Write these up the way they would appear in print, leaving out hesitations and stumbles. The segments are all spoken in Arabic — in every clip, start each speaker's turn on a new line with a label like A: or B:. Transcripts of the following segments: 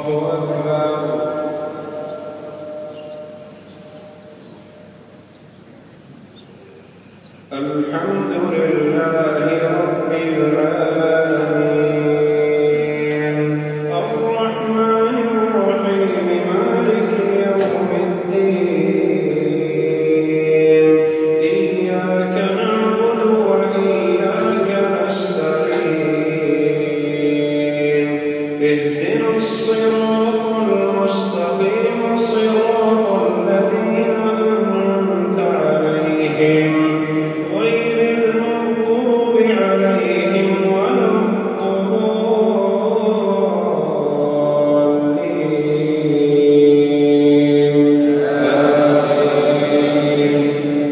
A: الحمد لله رب العالمين الرحمن الرحيم مالك يوم الدين إياك نعبد وإياك نستعين اهدنا الصراط المستقيم صراط الذين أنعمت عليهم غير المغضوب عليهم ولا الضالين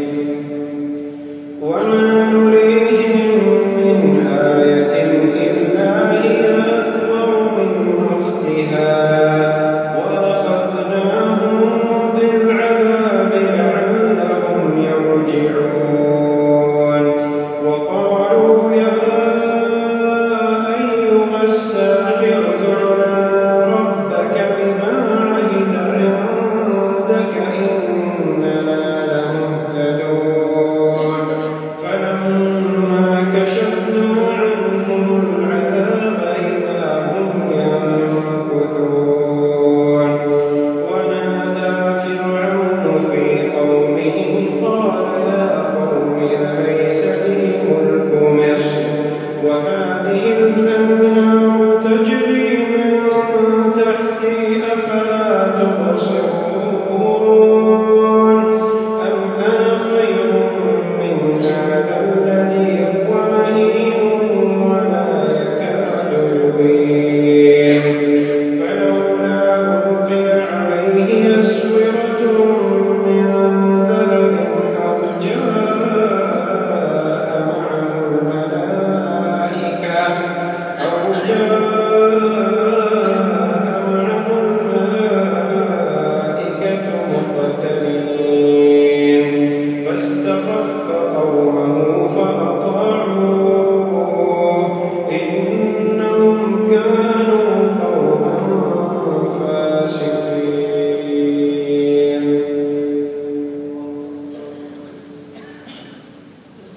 A: وما نريهم من آية إلا هي أكبر من أختها وأخذناهم بالعذاب لعلهم يرجعون وقالوا يا أيها الساحر ادع لنا ربك بما عهد عندك إننا لمهتدون فلما كشفنا عنهم العذاب إذا هم ينكثون ونادى فرعون في قومه قال يا قوم أليس لي ملك مصر وهذه الأنهار تجري من تحتي أفلا تبصرون أم أنا خير من هذا الذي هو مهين ولا يكاد يبين فلولا ألقي عليه أسورة من ذهب أو جاء معه الملائكة مقترنين